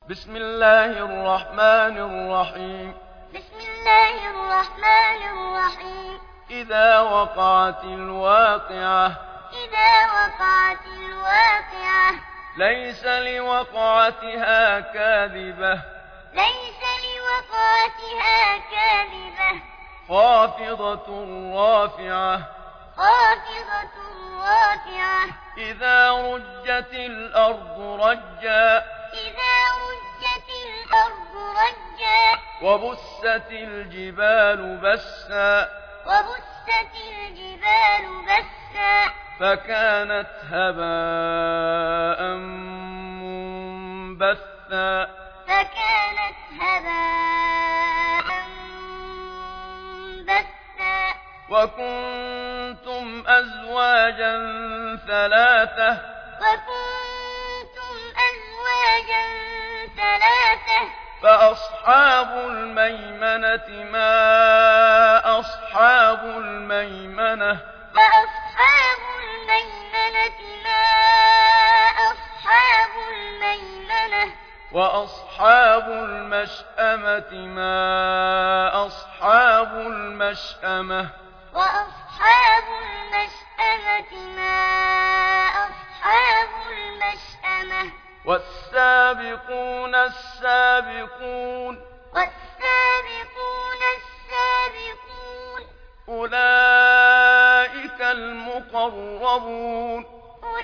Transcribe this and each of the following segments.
بسم الله الرحمن الرحيم. بسم الله الرحمن الرحيم. إذا وقعت الواقعة. إذا وقعت الواقعة. ليس لوقعتها كاذبة. ليس لوقعتها كاذبة. خافضة رافعة. خافضة رافعة. إذا رجت الأرض رجا. إذا رجت الأرض رجا. وبست الجبال بسا. وبست الجبال بسا. فكانت هباء منبثا. فكانت هباء منبثا. وكنتم أزواجا ثلاثة. وكنتم أزواجا ثلاثة. فأصحاب الميمنة ما أصحاب الميمنة. فأصحاب الميمنة ما أصحاب الميمنة. وأصحاب المشأمة ما أصحاب المشأمة. وأصحاب المشأمة ما أصحاب المشأمة. والسابقون السابقون. والسابقون السابقون. أولئك المقربون.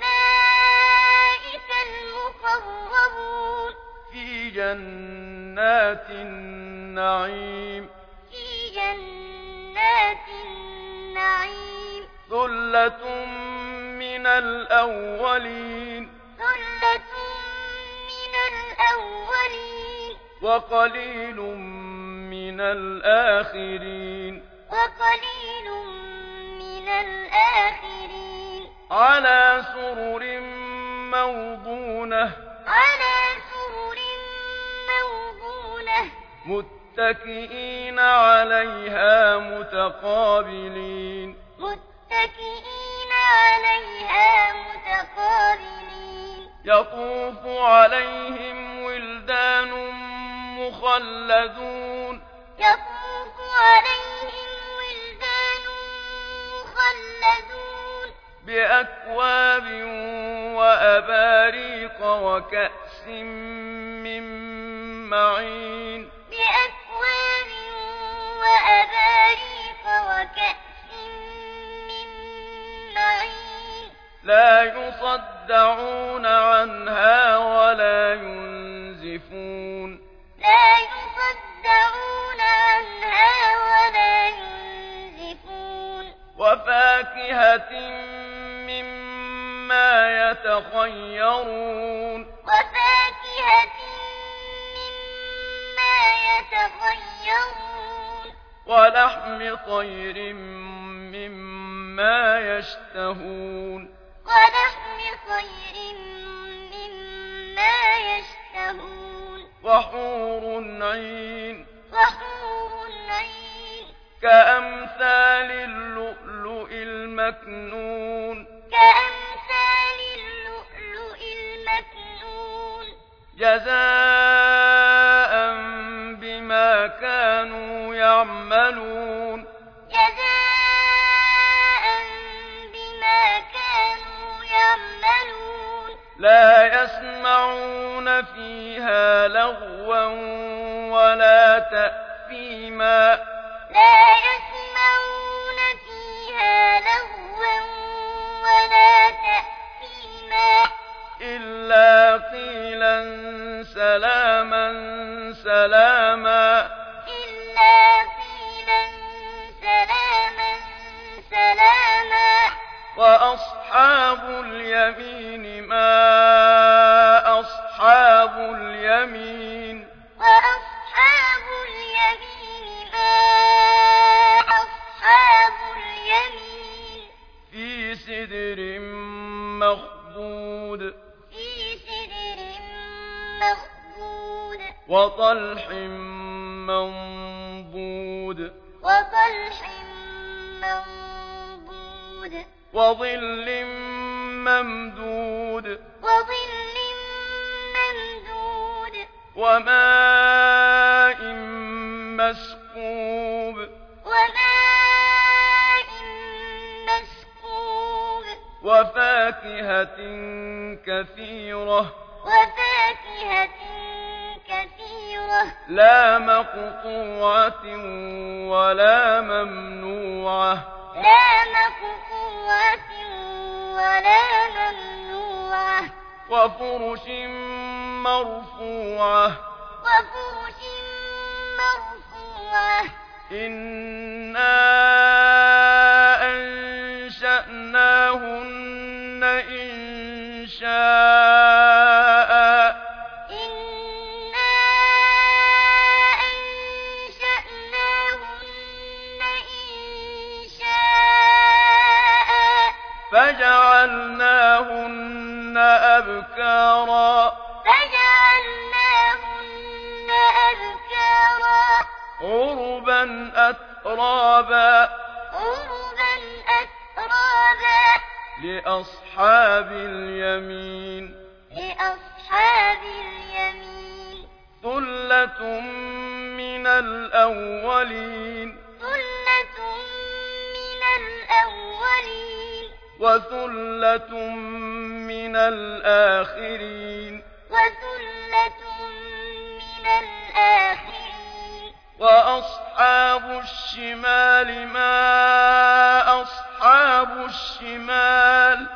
أولئك المقربون. في جنات النعيم. في جنات النعيم. ثلة من الأولين. ثلة من الأولين. وقليل من الآخرين. وقليل من الآخرين. على سرر موضونة. على سرر موضونة. متكئين عليها متقابلين. متكئين عليها متقابلين. يطوف عليهم ولدان مخلدون. يطوف عليهم ولدان مخلدون. بأكواب وأباريق وكأس من معين. بأكواب وأباريق وكأس من معين. لا يصدعون عنها ولا ينزفون. لا يصدعون عنها ولا ينزفون. وفاكهة مما يتخيرون. وفاكهة مما يتخيرون. ولحم طير مما يشتهون. ولحم طير مما يشتهون. وحور عين. وحور عين. كأمثال اللؤلؤ المكنون. كأمثال اللؤلؤ المكنون. جزاء بما كانوا يعملون. جزاء بما كانوا يعملون. لا يسمعون فيها لغوا ولا تأثيما. لا يسمعون فيها لغوا ولا تأثيما. إلا قيلا سلاما سلاما. إلا قيلا سلاما سلاما. وأصحاب اليمين ما أصحاب اليمين. وأصحاب اليمين ما أصحاب اليمين. في سدر مخضود. في سدر مخضود. وطلح منضود. وطلح منضود. وظل ممدود. وظل ممدود. وماء مسكوب وماء مسكوب وفاكهة كثيرة لا مقطوعة ولا ممنوعة وفرش مرفوعة إنا أنشأناهن إنشاء فجعلناهن أبكارا عربا أترابا لأصحاب اليمين ثلة من الأولين وثلة من الآخرين وأصحاب الشمال ما أصحاب الشمال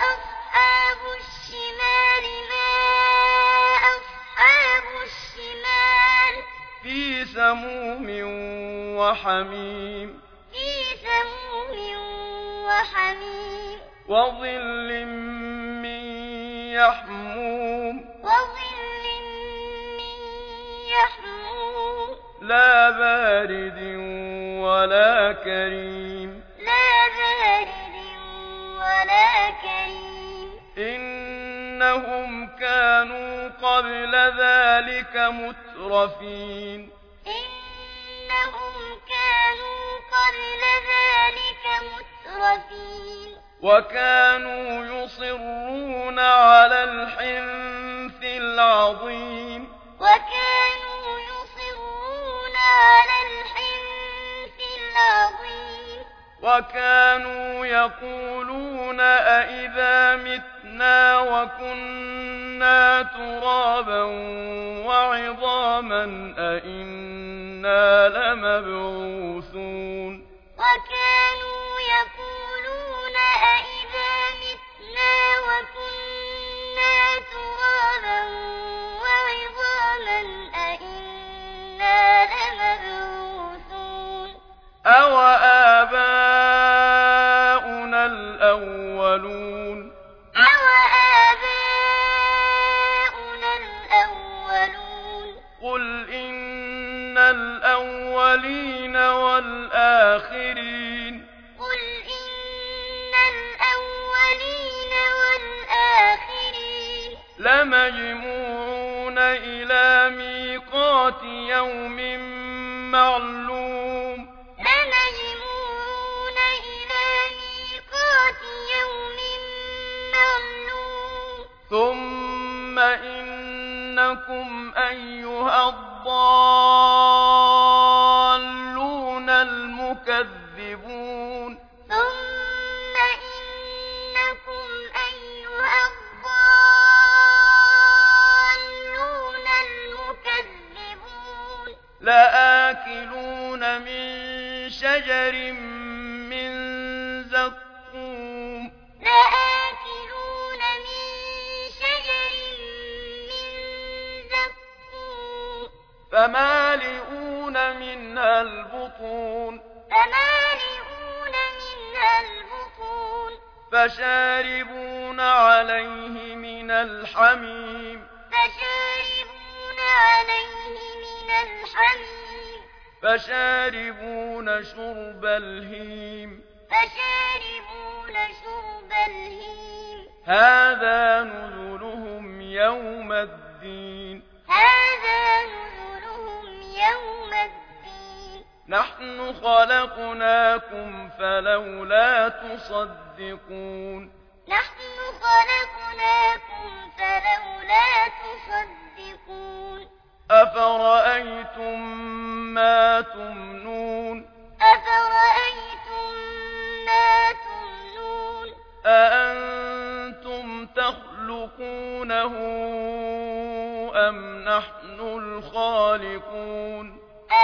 في سموم وحميم وظل من يحموم لا بارد ولا كريم إنهم كانوا قبل ذلك مترفين وكانوا يصرون على الحنث العظيم وكانوا يقولون أئذا متنا وكنا ترابا وعظاما أئنا لمبعوثون أو آباؤنا الأولون قل إن الأولين والآخرين لمجموعون إلى ميقات يوم معلوم ثم إنكم أيها الضالون المكذبون لآكلون من شجر من زقوم فمالئون منها البطون فشاربون عليه من الحميم فشاربون شرب الهيم هذا نزلهم يوم الدين نحن خلقناكم فلولا تصدقون أفرأيتم ما تمنون أفرأيتم ما تمنون أأنتم تخلقونه أم نحن الخالقون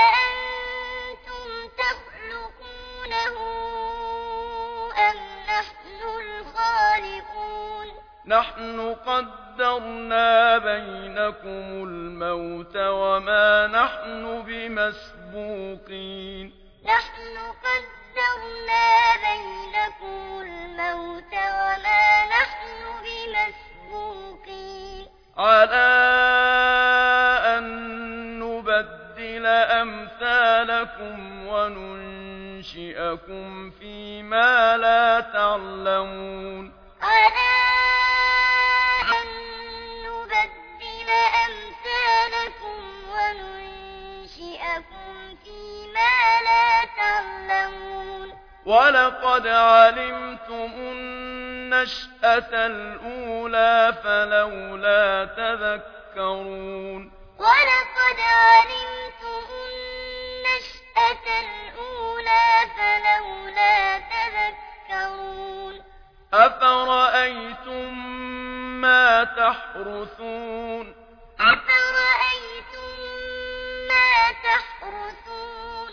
أأنتم تخلقونه أم نحن الخالقون نحن قدرنا بينكم الموت وما نحن بمسبوقين نحن قدرنا بينكم الموت وما نحن بمسبوقين على أن نبدل أمثالكم وننشئكم فيما لا تعلمون على أن نبدل أمثالكم وننشئكم فيما لا تعلمون ولقد علمتم النشأة الأولى فلولا تذكرون ولقد علمتم النشأة الأولى فلولا تذكرون أفرأيتم ما تحرثون أفرأيتم ما تحرثون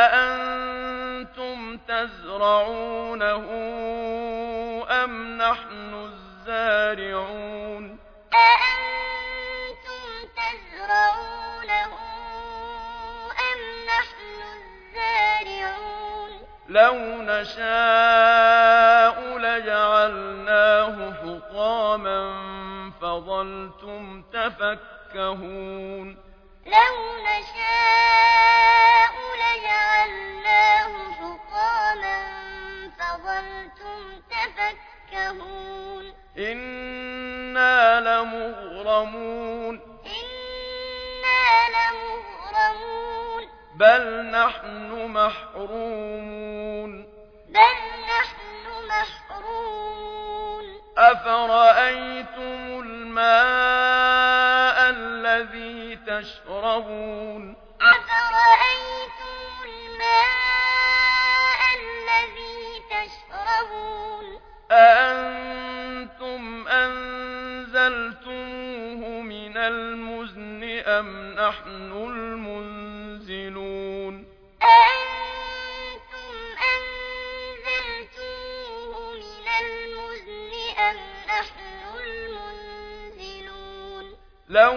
أأنتم تزرعونه أم نحن الزارعون أأنتم تزرعونه أم نحن الزارعون لو نشاء لجعلناه حطاما فظلتم تفكهون لو نشاء لجعلناه حطاما فظلتم تفكهون إنا لمغرمون إنا لمغرمون بل نحن محرومون بل نحن محرومون أفرأيتم الماء الذي تشربون أفرأيتم الماء الذي تشربون أأنتم أنزلتموه من المزن أم نحن المنزلون أأنتم أنزلتموه من المزن أم نحن المنزلون لو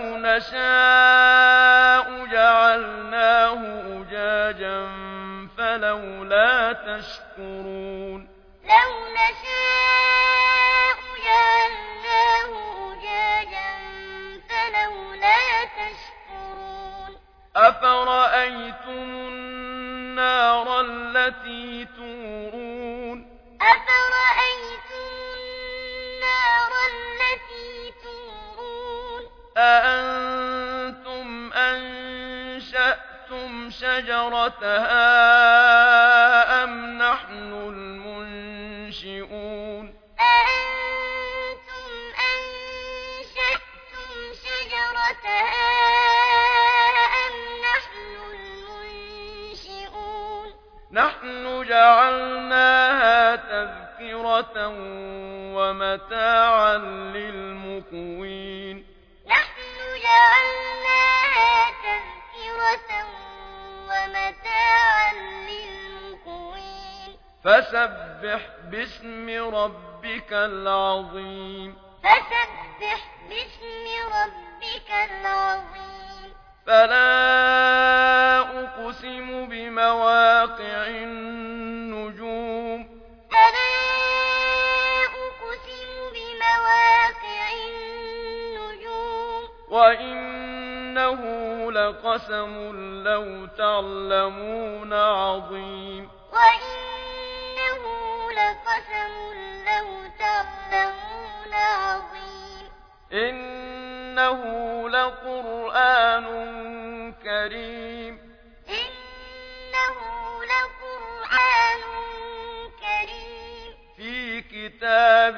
نشاء جعلناه أجاجا فلولا تشكرون لو نشاء جعلناه أجاجا فلولا تشكرون أفرأيتم النار التي تورون أفرأيتم النار التي تورون أأنتم أنشأتم شجرتها أم نحن المنشئون أأنتم أنشأتم شجرتها أم نحن المنشئون نحن جعلناها تذكرة ومتاعا للمقوين نحن جعلناها تذكرة ومتاعا للمقوين فسبح باسم ربك العظيم فسبح باسم ربك العظيم فلا أقسم بمواقع النجوم فلا أقسم بمواقع النجوم وإنه لقسم لو تعلمون عظيم وإنه لقسم لو تعلمون عظيم إنه لقرآن كريم إنه لقرآن كريم في كتاب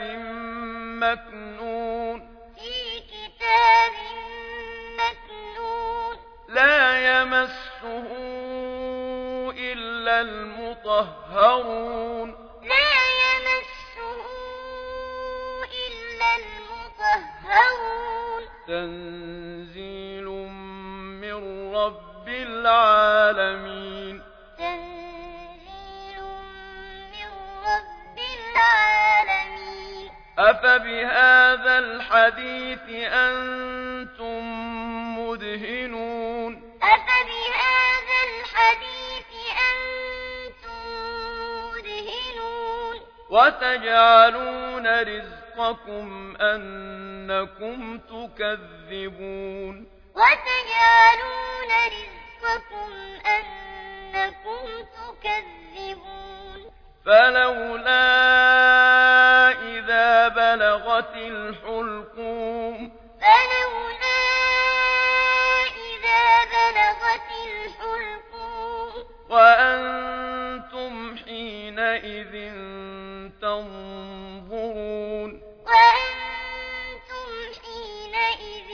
مكنون في كتاب مكنون يمسه إلا المطهرون لا يمسه إلا المطهرون تنزيل من رب العالمين تنزيل من رب العالمين أفبهذا الحديث أنتم مدهنون أفبهذا الحديث أنتم مدهنون وتجعلون رزقكم أنكم تكذبون وتجعلون رزقكم أنكم تكذبون فلولا إذا بلغت الحلقوم فلولا إذا بلغت الحلقوم وأنتم حينئذ تنظرون وأنتم حينئذ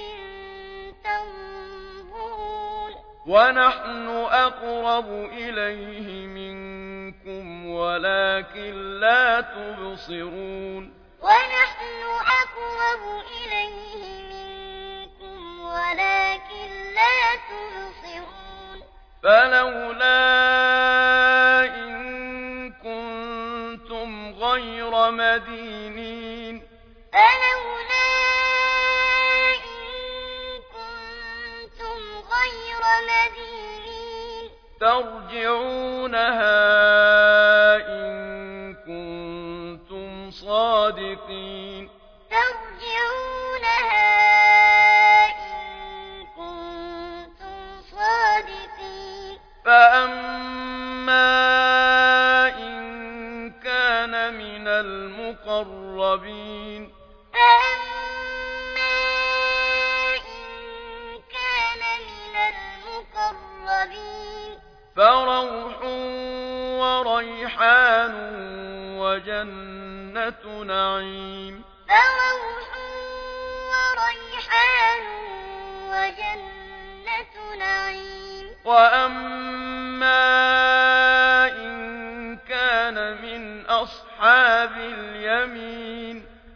تنظرون ونحن أقرب إليه منكم ولكن لا تبصرون ونحن أقرب إليه منكم ولكن لا تبصرون فلولا إن كنتم غير مدينين فلولا إن كنتم غير مدينين ترجعونها إن كنتم صادقين ترجعونها إن كنتم صادقين فأما إن كان من المقربين فأما إن كان من المقربين فروح وريحان وجنة نعيم فروح وريحان وجنة نعيم وأما إن كان من أصحاب اليمين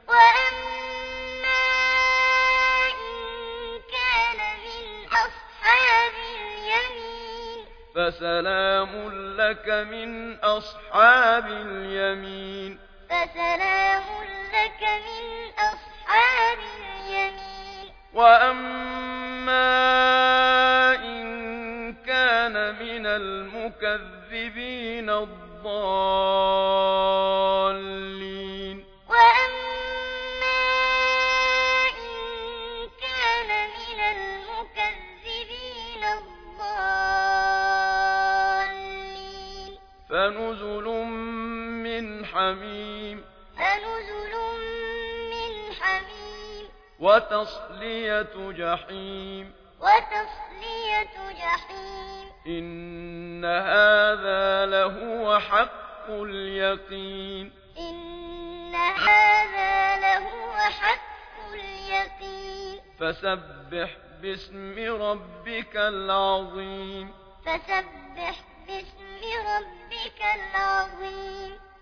وأما إن كان من أصحاب اليمين فسلام لك من أصحاب اليمين فسلام لك من أصحاب اليمين وأما إن كان من المكذبين الضالين وأما إن كان من المكذبين الضالين فنزل من حميم فنزل من حميم وتصلية جحيم وتصلية جحيم إن هذا لهو حق اليقين إن هذا لهو حق اليقين فسبح باسم ربك العظيم فسبح باسم ربك العظيم